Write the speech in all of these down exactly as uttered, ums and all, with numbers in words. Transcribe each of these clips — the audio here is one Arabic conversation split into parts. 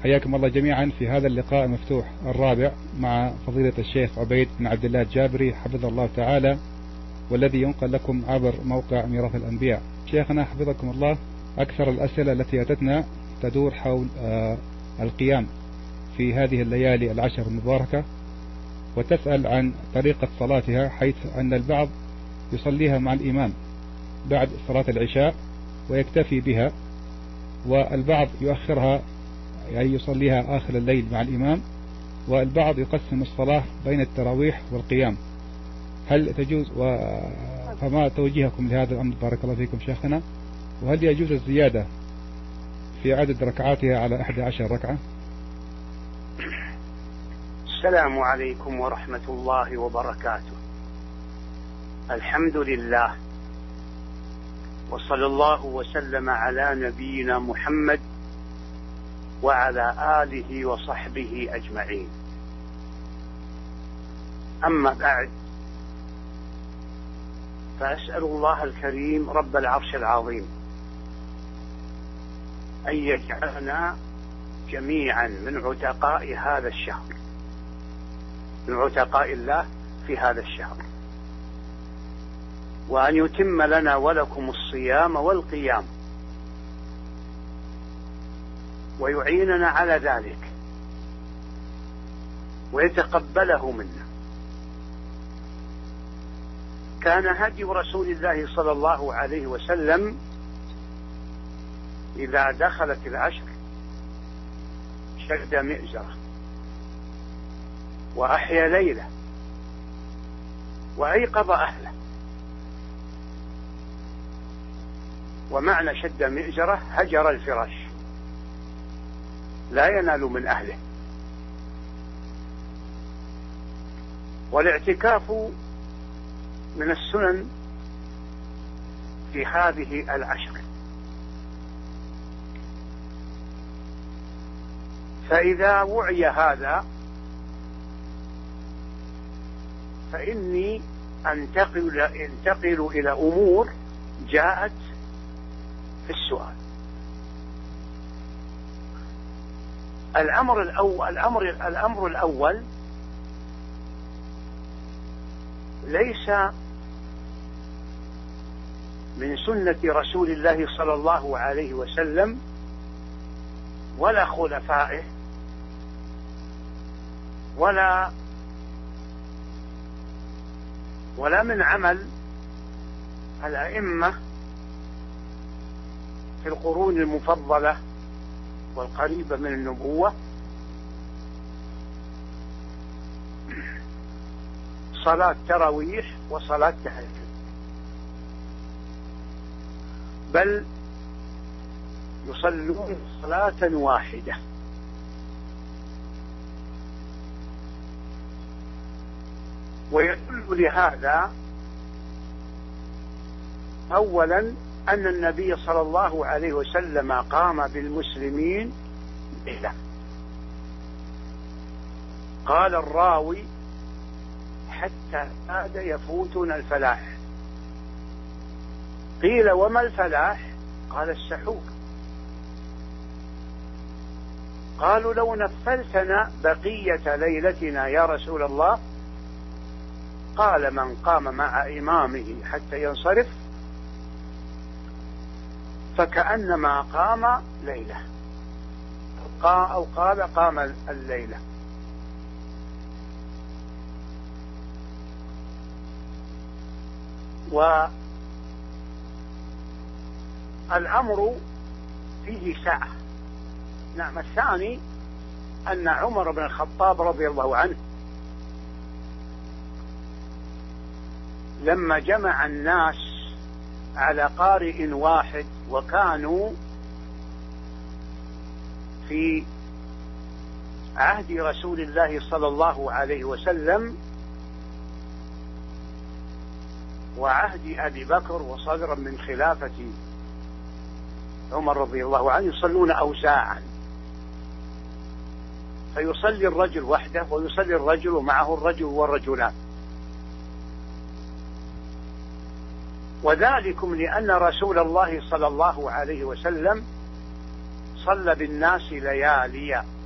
حياكم الله جميعا في هذا اللقاء المفتوح الرابع مع فضيلة الشيخ عبيد بن عبد الله الجابري حفظه الله تعالى، والذي ينقل لكم عبر موقع ميراث الأنبياء. شيخنا حفظكم الله، أكثر الأسئلة التي أتتنا تدور حول آه القيام في هذه الليالي العشر المباركة، وتسأل عن طريقة صلاتها، حيث أن البعض يصليها مع الإمام بعد صلاة العشاء ويكتفي بها، والبعض يؤخرها يعني يصليها آخر الليل مع الإمام، والبعض يقسم الصلاة بين التراويح والقيام. هل تجوز و... فما توجيهكم لهذا الأمر بارك الله فيكم شيخنا؟ وهل يجوز الزيادة في عدد ركعاتها على إحدى عشر ركعة؟ السلام عليكم ورحمة الله وبركاته. الحمد لله، وصلى الله وسلم على نبينا محمد وعلى آله وصحبه أجمعين. أما بعد، فأسأل الله الكريم رب العرش العظيم أن يجعلنا جميعا من عتقاء هذا الشهر، من عتقاء الله في هذا الشهر، وأن يتم لنا ولكم الصيام والقيام، ويعيننا على ذلك ويتقبله منا. كان هدي رسول الله صلى الله عليه وسلم إذا دخلت العشر شد مئزره وأحيا ليله وأيقظ أهله. ومعنى شد مئزره هجر الفراش، لا ينال من أهله. والاعتكاف من السنن في هذه العشر، فإذا وعي هذا فإني أنتقل, أنتقل إلى أمور جاءت في السؤال. الأمر الأول, الأمر, الأمر الأول ليس من سنة رسول الله صلى الله عليه وسلم ولا خلفائه ولا ولا من عمل الأئمة في القرون المفضلة والقريبة من النبوة صلاة تراويح وصلاة تهجد، بل يصلون صلاة واحدة. ويدل لهذا أولا أن النبي صلى الله عليه وسلم قام بالمسلمين ليلة. قال الراوي: حتى كاد يفوتنا الفلاح. قيل: وما الفلاح؟ قال: السحور. قالوا: لو نفلتنا بقية ليلتنا يا رسول الله. قال: من قام مع إمامه حتى ينصرف فكأنما قام ليلة، أو قال قام الليلة. والأمر فيه سعة. نعم. الثاني أن عمر بن الخطاب رضي الله عنه لما جمع الناس على قارئ واحد، وكانوا في عهد رسول الله صلى الله عليه وسلم وعهد أبي بكر وصدرا من خلافة عمر رضي الله عنه، يصلون أوساعا، فيصلي الرجل وحده ويصلي الرجل ومعه الرجل والرجلان. وذلكم لأن رسول الله صلى الله عليه وسلم صلى بالناس ليالي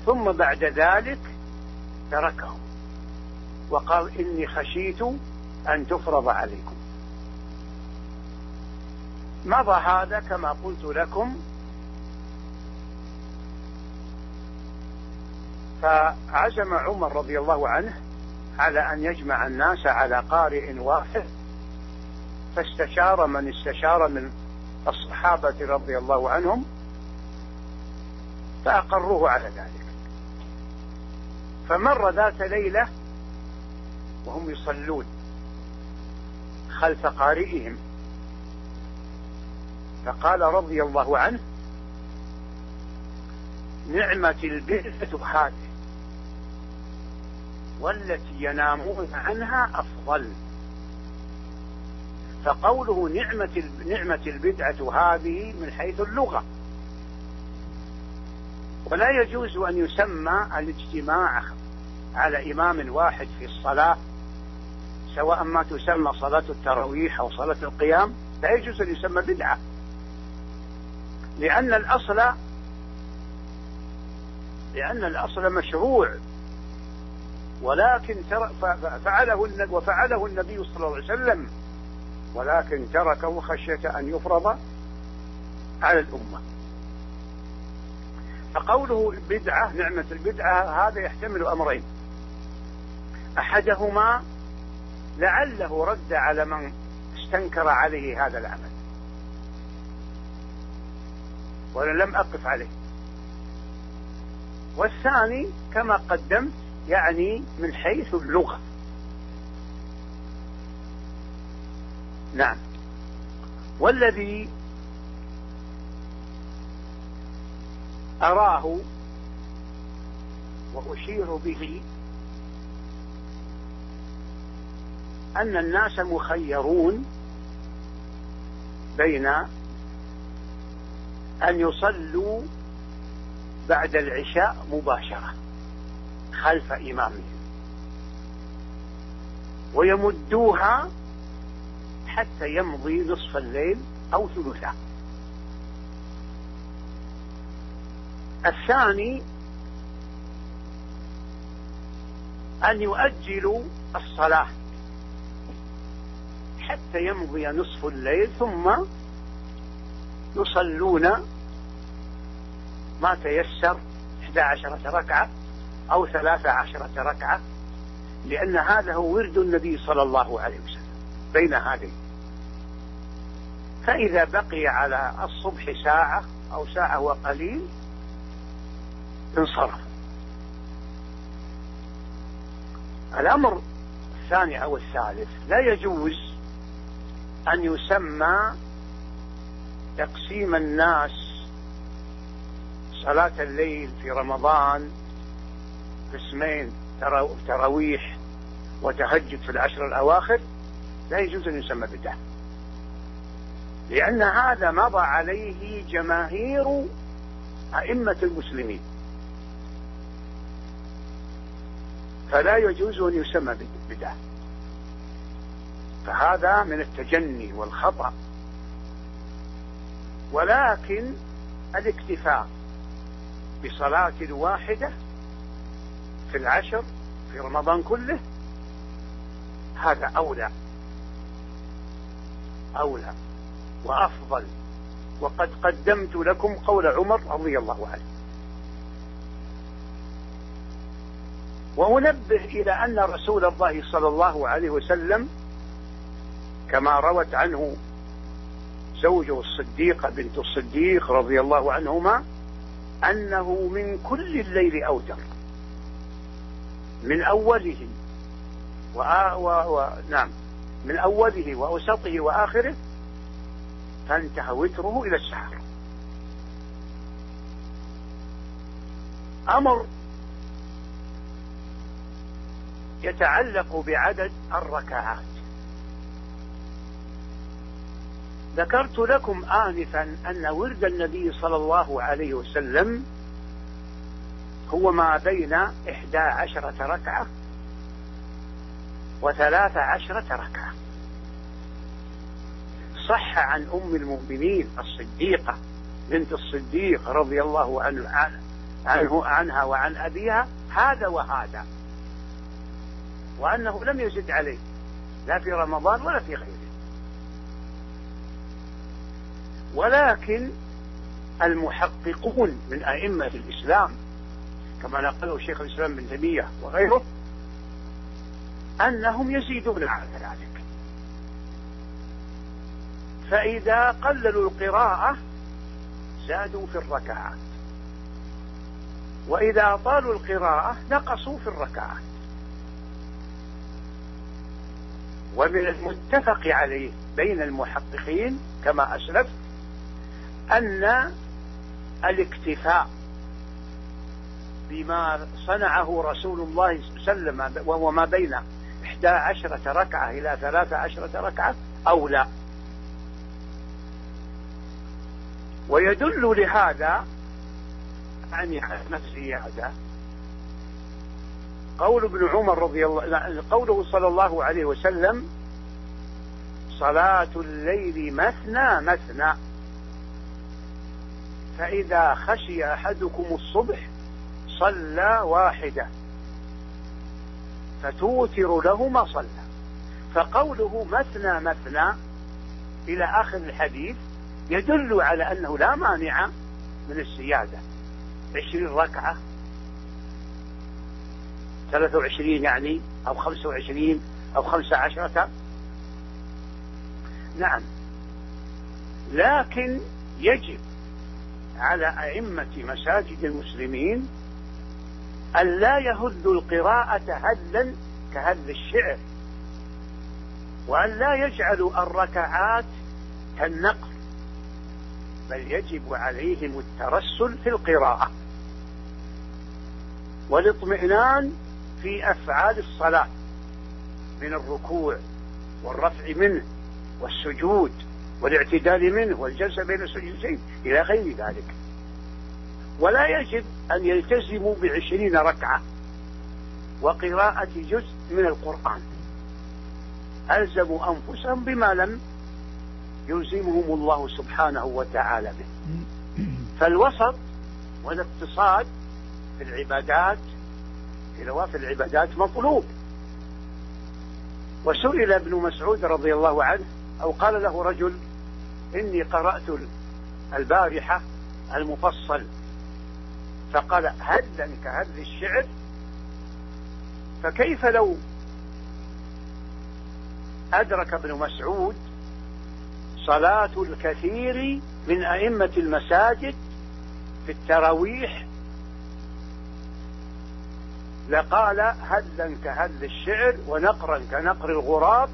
ثم بعد ذلك تركهم وقال إني خشيت أن تفرض عليكم. مضى هذا كما قلت لكم، فعزم عمر رضي الله عنه على أن يجمع الناس على قارئ واحد، فاستشار من استشار من الصحابة رضي الله عنهم فأقروه على ذلك. فمر ذات ليلة وهم يصلون خلف قارئهم، فقال رضي الله عنه: نعمة البدعة هذه والتي ينامون عنها أفضل. فقوله نعمة نعمة البدعة هذه من حيث اللغة، ولا يجوز أن يسمى الاجتماع على إمام واحد في الصلاة، سواء ما تسمى صلاة التراويح أو صلاة القيام، لا يجوز أن يسمى بدعة، لأن الأصل لأن الأصل مشروع، ولكن فعله وفعله النبي صلى الله عليه وسلم، ولكن تركه خشية أن يفرض على الأمة. فقوله بدعة نعمة البدعة هذا يحتمل أمرين: أحدهما لعله رد على من استنكر عليه هذا العمل، وأنا لم أقف عليه. والثاني كما قدمت يعني من حيث اللغة. نعم. والذي أراه وأشير به أن الناس مخيرون بين أن يصلوا بعد العشاء مباشرة خلف إمامهم ويمدوها حتى يمضي نصف الليل أو ثلثه. الثاني أن يؤجلوا الصلاة حتى يمضي نصف الليل ثم يصلون ما تيسر إحدى عشرة ركعة أو ثلاث عشرة ركعة، لأن هذا هو ورد النبي صلى الله عليه وسلم بين هذين. فإذا بقي على الصبح ساعة أو ساعة وقليل انصرف. الأمر الثاني أو الثالث: لا يجوز أن يسمى تقسيم الناس صلاة الليل في رمضان قسمين، تراويح وتهجد في العشر الأواخر، لا يجوز أن يسمى بدعة، لأن هذا مضى عليه جماهير أئمة المسلمين، فلا يجوز أن يسمى بدعة. فهذا من التجني والخطأ. ولكن الاكتفاء بصلاة واحدة في العشر في رمضان كله هذا أولى أولى وأفضل. وقد قدمت لكم قول عمر رضي الله عنه. وأنبه إلى أن رسول الله صلى الله عليه وسلم كما روت عنه زوجه الصديقة بنت الصديق رضي الله عنهما أنه من كل الليل أوتر، من أوله و... و... و... نعم من أوله وأوسطه وآخره، فانتهى وتره إلى السحر. أمر يتعلق بعدد الركعات. ذكرت لكم آنفا أن ورد النبي صلى الله عليه وسلم هو ما بين إحدى عشرة ركعة وثلاث عشرة ركعة. صح عن أم المؤمنين الصديقة بنت الصديق رضي الله عنه عنه عنها وعن أبيها هذا وهذا، وأنه لم يزد عليه لا في رمضان ولا في غيره. ولكن المحققون من أئمة الإسلام كما نقله شيخ الإسلام ابن تيمية وغيره أنهم يزيدون على ذلك، فإذا قللوا القراءة زادوا في الركعات، وإذا طالوا القراءة نقصوا في الركعات. ومن المتفق عليه بين المحققين كما أسلفت أن الاكتفاء بما صنعه رسول الله صلى الله عليه وسلم وما بين إحدى عشرة ركعة إلى ثلاثة عشرة ركعة أولى. ويدل لهذا عن الزيادة قول ابن عمر رضي الله قوله صلى الله عليه وسلم: صلاة الليل مثنى مثنى، فإذا خشي أحدكم الصبح صلى واحدة فتوتر له ما صلى. فقوله مثنى مثنى إلى آخر الحديث يدل على أنه لا مانع من الزيادة، عشرين ركعة، ثلاثة وعشرين يعني، أو خمسة وعشرين أو خمسة عشرة، نعم. لكن يجب على أئمة مساجد المسلمين أن لا يهدوا القراءة هلا كهل الشعر، وأن لا يجعلوا الركعات كالنقر، بل يجب عليهم الترسل في القراءة والاطمئنان في أفعال الصلاة من الركوع والرفع منه والسجود والاعتدال منه والجلسة بين السجودين إلى غير ذلك. ولا يجب أن يلتزموا بعشرين ركعة وقراءة جزء من القرآن، ألزموا أنفسهم بما لم يلزمهم الله سبحانه وتعالى به. فالوسط والاقتصاد في العبادات في نوافل العبادات مطلوب. وسئل ابن مسعود رضي الله عنه أو قال له رجل: إني قرأت البارحة المفصل، فقال: هلا كهل الشعر، فكيف لو أدرك ابن مسعود صلاة الكثير من أئمة المساجد في التراويح لقال: هلا كهل الشعر ونقرا كنقر الغراب،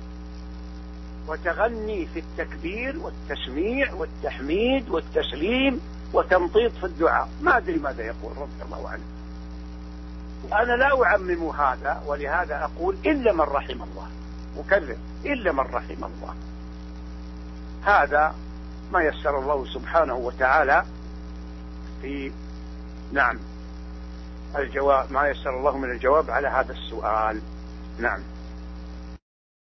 وتغني في التكبير والتسميع والتحميد والتسليم وتمطيط في الدعاء. ما أدري ماذا يقول رضي الله عنه. وأنا لا أعمم هذا، ولهذا أقول إلا من رحم الله، مكرر إلا من رحم الله. هذا ما يسر الله سبحانه وتعالى في نعم الجواب، ما يسر الله من الجواب على هذا السؤال. نعم.